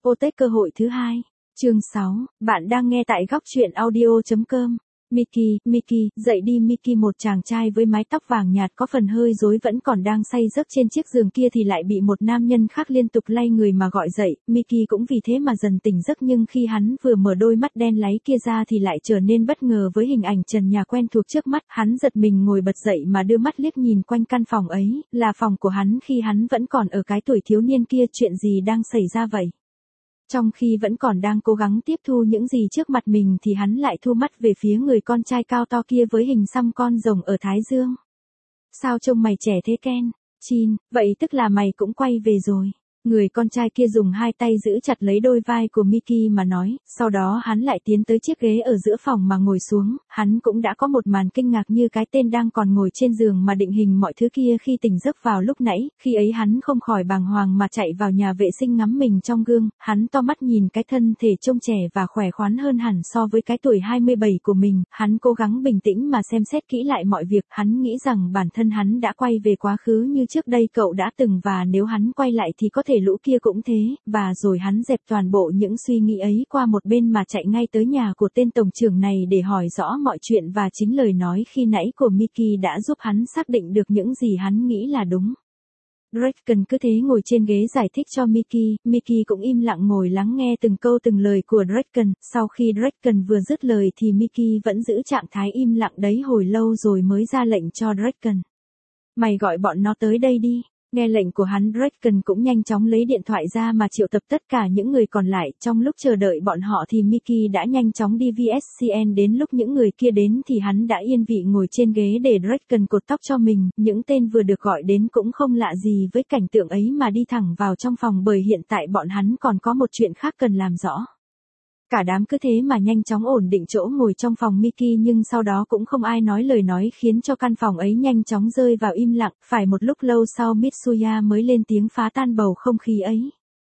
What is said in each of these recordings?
Apotech cơ hội thứ hai. Chương 6, bạn đang nghe tại góc truyện audio.com. Mickey, dậy đi Mickey, một chàng trai với mái tóc vàng nhạt có phần hơi rối vẫn còn đang say giấc trên chiếc giường kia thì lại bị một nam nhân khác liên tục lay người mà gọi dậy. Mickey cũng vì thế mà dần tỉnh giấc, nhưng khi hắn vừa mở đôi mắt đen láy kia ra thì lại trở nên bất ngờ với hình ảnh trần nhà quen thuộc trước mắt. Hắn giật mình ngồi bật dậy mà đưa mắt liếc nhìn quanh căn phòng ấy, là phòng của hắn khi hắn vẫn còn ở cái tuổi thiếu niên kia. Chuyện gì đang xảy ra vậy? Trong khi vẫn còn đang cố gắng tiếp thu những gì trước mặt mình thì hắn lại thu mắt về phía người con trai cao to kia với hình xăm con rồng ở thái dương. Sao trông mày trẻ thế Ken? Chin, vậy tức là mày cũng quay về rồi. Người con trai kia dùng hai tay giữ chặt lấy đôi vai của Mickey mà nói, sau đó hắn lại tiến tới chiếc ghế ở giữa phòng mà ngồi xuống. Hắn cũng đã có một màn kinh ngạc như cái tên đang còn ngồi trên giường mà định hình mọi thứ kia khi tỉnh giấc vào lúc nãy. Khi ấy hắn không khỏi bàng hoàng mà chạy vào nhà vệ sinh ngắm mình trong gương. Hắn to mắt nhìn cái thân thể trông trẻ và khỏe khoắn hơn hẳn so với cái tuổi 27 của mình. Hắn cố gắng bình tĩnh mà xem xét kỹ lại mọi việc. Hắn nghĩ rằng bản thân hắn đã quay về quá khứ như trước đây cậu đã từng, và nếu hắn quay lại thì có thể lũ kia cũng thế. Và rồi hắn dẹp toàn bộ những suy nghĩ ấy qua một bên mà chạy ngay tới nhà của tên tổng trưởng này để hỏi rõ mọi chuyện, và chính lời nói khi nãy của Mickey đã giúp hắn xác định được những gì hắn nghĩ là đúng. Draken cứ thế ngồi trên ghế giải thích cho Mickey cũng im lặng ngồi lắng nghe từng câu từng lời của Draken. Sau khi Draken vừa dứt lời thì Mickey vẫn giữ trạng thái im lặng đấy hồi lâu rồi mới ra lệnh cho Draken. Mày gọi bọn nó tới đây đi. Nghe lệnh của hắn, Draken cũng nhanh chóng lấy điện thoại ra mà triệu tập tất cả những người còn lại. Trong lúc chờ đợi bọn họ thì Mickey đã nhanh chóng đi VSCN. Đến lúc những người kia đến thì hắn đã yên vị ngồi trên ghế để Draken cột tóc cho mình. Những tên vừa được gọi đến cũng không lạ gì với cảnh tượng ấy mà đi thẳng vào trong phòng, bởi hiện tại bọn hắn còn có một chuyện khác cần làm rõ. Cả đám cứ thế mà nhanh chóng ổn định chỗ ngồi trong phòng Mickey, nhưng sau đó cũng không ai nói lời nói khiến cho căn phòng ấy nhanh chóng rơi vào im lặng. Phải một lúc lâu sau Mitsuya mới lên tiếng phá tan bầu không khí ấy.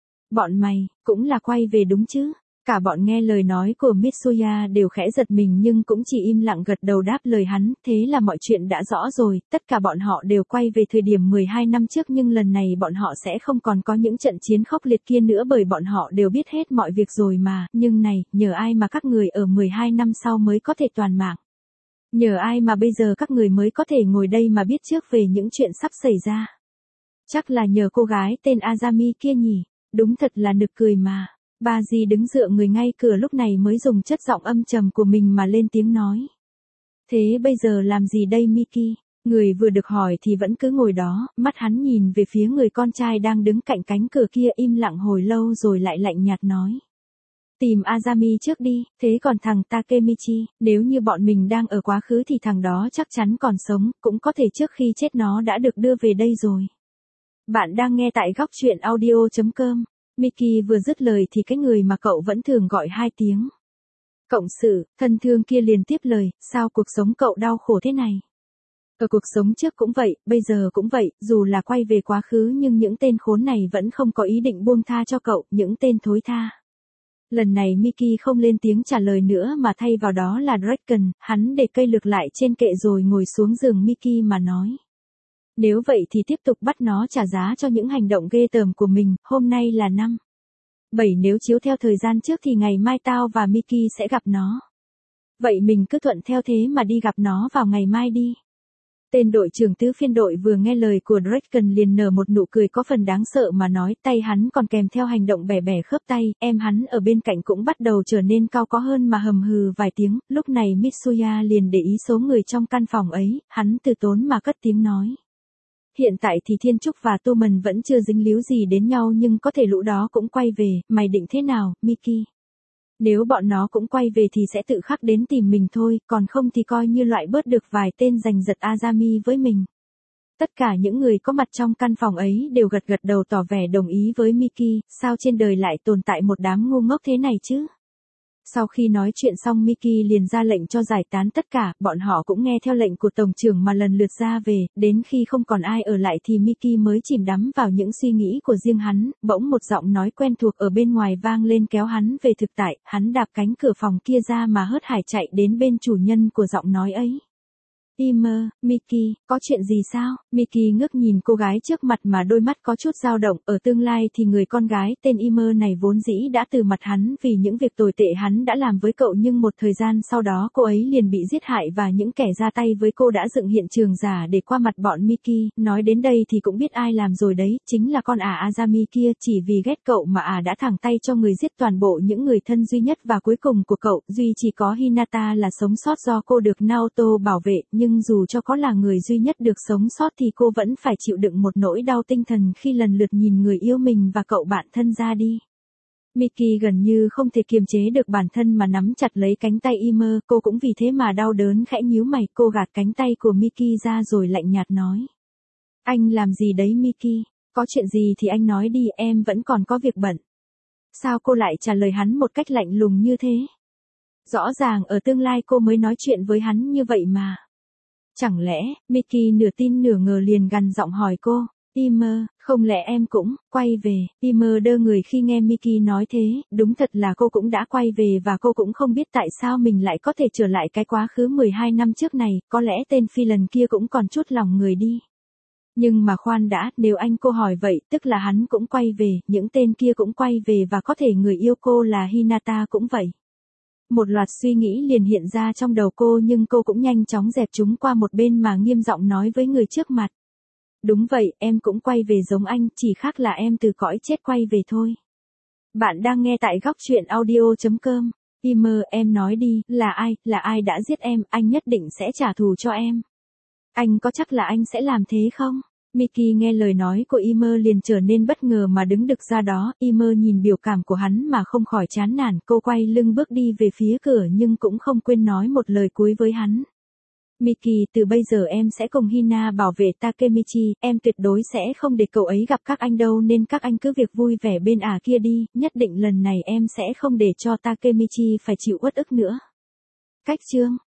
Bọn mày, cũng là quay về đúng chứ? Cả bọn nghe lời nói của Mitsuya đều khẽ giật mình nhưng cũng chỉ im lặng gật đầu đáp lời hắn. Thế là mọi chuyện đã rõ rồi, tất cả bọn họ đều quay về thời điểm 12 năm trước, nhưng lần này bọn họ sẽ không còn có những trận chiến khốc liệt kia nữa, bởi bọn họ đều biết hết mọi việc rồi mà. Nhưng này, nhờ ai mà các người ở 12 năm sau mới có thể toàn mạng? Nhờ ai mà bây giờ các người mới có thể ngồi đây mà biết trước về những chuyện sắp xảy ra? Chắc là nhờ cô gái tên Azami kia nhỉ? Đúng thật là nực cười mà. Bà dì đứng dựa người ngay cửa lúc này mới dùng chất giọng âm trầm của mình mà lên tiếng nói. Thế bây giờ làm gì đây Mickey? Người vừa được hỏi thì vẫn cứ ngồi đó, mắt hắn nhìn về phía người con trai đang đứng cạnh cánh cửa kia im lặng hồi lâu rồi lại lạnh nhạt nói. Tìm Azami trước đi, thế còn thằng Takemichi, nếu như bọn mình đang ở quá khứ thì thằng đó chắc chắn còn sống, cũng có thể trước khi chết nó đã được đưa về đây rồi. Bạn đang nghe tại góc truyện audio.com. Mickey vừa dứt lời thì cái người mà cậu vẫn thường gọi hai tiếng cộng sự, thân thương kia liền tiếp lời, sao cuộc sống cậu đau khổ thế này? Ở cuộc sống trước cũng vậy, bây giờ cũng vậy, dù là quay về quá khứ nhưng những tên khốn này vẫn không có ý định buông tha cho cậu, những tên thối tha. Lần này Mickey không lên tiếng trả lời nữa mà thay vào đó là Draken. Hắn để cây lược lại trên kệ rồi ngồi xuống giường Mickey mà nói. Nếu vậy thì tiếp tục bắt nó trả giá cho những hành động ghê tởm của mình. Hôm nay là 5/7, nếu chiếu theo thời gian trước thì ngày mai tao và Mickey sẽ gặp nó. Vậy mình cứ thuận theo thế mà đi gặp nó vào ngày mai đi. Tên đội trưởng tứ phiên đội vừa nghe lời của Draken liền nở một nụ cười có phần đáng sợ mà nói, tay hắn còn kèm theo hành động bẻ bẻ khớp tay. Em hắn ở bên cạnh cũng bắt đầu trở nên cao có hơn mà hầm hừ vài tiếng. Lúc này Mitsuya liền để ý số người trong căn phòng ấy, hắn từ tốn mà cất tiếng nói. Hiện tại thì Thiên Trúc và Tô Mần vẫn chưa dính líu gì đến nhau, nhưng có thể lũ đó cũng quay về. Mày định thế nào, Mickey? Nếu bọn nó cũng quay về thì sẽ tự khắc đến tìm mình thôi, còn không thì coi như loại bớt được vài tên giành giật Azami với mình. Tất cả những người có mặt trong căn phòng ấy đều gật gật đầu tỏ vẻ đồng ý với Mickey. Sao trên đời lại tồn tại một đám ngu ngốc thế này chứ? Sau khi nói chuyện xong Mickey liền ra lệnh cho giải tán tất cả, bọn họ cũng nghe theo lệnh của tổng trưởng mà lần lượt ra về. Đến khi không còn ai ở lại thì Mickey mới chìm đắm vào những suy nghĩ của riêng hắn. Bỗng một giọng nói quen thuộc ở bên ngoài vang lên kéo hắn về thực tại. Hắn đạp cánh cửa phòng kia ra mà hớt hải chạy đến bên chủ nhân của giọng nói ấy. Imer, Miki, có chuyện gì sao? Miki ngước nhìn cô gái trước mặt mà đôi mắt có chút dao động, ở tương lai thì người con gái tên Imer này vốn dĩ đã từ mặt hắn vì những việc tồi tệ hắn đã làm với cậu, nhưng một thời gian sau đó cô ấy liền bị giết hại và những kẻ ra tay với cô đã dựng hiện trường giả để qua mặt bọn Miki. Nói đến đây thì cũng biết ai làm rồi đấy, chính là con Azami kia, chỉ vì ghét cậu mà đã thẳng tay cho người giết toàn bộ những người thân duy nhất và cuối cùng của cậu, duy chỉ có Hinata là sống sót do cô được Naoto bảo vệ, nhưng dù cho có là người duy nhất được sống sót thì cô vẫn phải chịu đựng một nỗi đau tinh thần khi lần lượt nhìn người yêu mình và cậu bạn thân ra đi. Miki gần như không thể kiềm chế được bản thân mà nắm chặt lấy cánh tay Imer, cô cũng vì thế mà đau đớn khẽ nhíu mày, cô gạt cánh tay của Miki ra rồi lạnh nhạt nói. Anh làm gì đấy Miki? Có chuyện gì thì anh nói đi, em vẫn còn có việc bận. Sao cô lại trả lời hắn một cách lạnh lùng như thế? Rõ ràng ở tương lai cô mới nói chuyện với hắn như vậy mà. Chẳng lẽ, Miki nửa tin nửa ngờ liền gằn giọng hỏi cô, Imer, không lẽ em cũng, quay về, Imer đơ người khi nghe Miki nói thế, đúng thật là cô cũng đã quay về và cô cũng không biết tại sao mình lại có thể trở lại cái quá khứ 12 năm trước này, có lẽ tên phi lần kia cũng còn chút lòng người đi. Nhưng mà khoan đã, nếu anh cô hỏi vậy, tức là hắn cũng quay về, những tên kia cũng quay về và có thể người yêu cô là Hinata cũng vậy. Một loạt suy nghĩ liền hiện ra trong đầu cô, nhưng cô cũng nhanh chóng dẹp chúng qua một bên mà nghiêm giọng nói với người trước mặt. Đúng vậy, em cũng quay về giống anh, chỉ khác là em từ cõi chết quay về thôi. Bạn đang nghe tại góc truyện audio.com. Imer, em nói đi, là ai đã giết em, anh nhất định sẽ trả thù cho em. Anh có chắc là anh sẽ làm thế không? Miki nghe lời nói của Imer liền trở nên bất ngờ mà đứng đực ra đó, Imer nhìn biểu cảm của hắn mà không khỏi chán nản, cô quay lưng bước đi về phía cửa nhưng cũng không quên nói một lời cuối với hắn. Miki, từ bây giờ em sẽ cùng Hina bảo vệ Takemichi, em tuyệt đối sẽ không để cậu ấy gặp các anh đâu, nên các anh cứ việc vui vẻ bên kia đi, nhất định lần này em sẽ không để cho Takemichi phải chịu uất ức nữa. Cách chương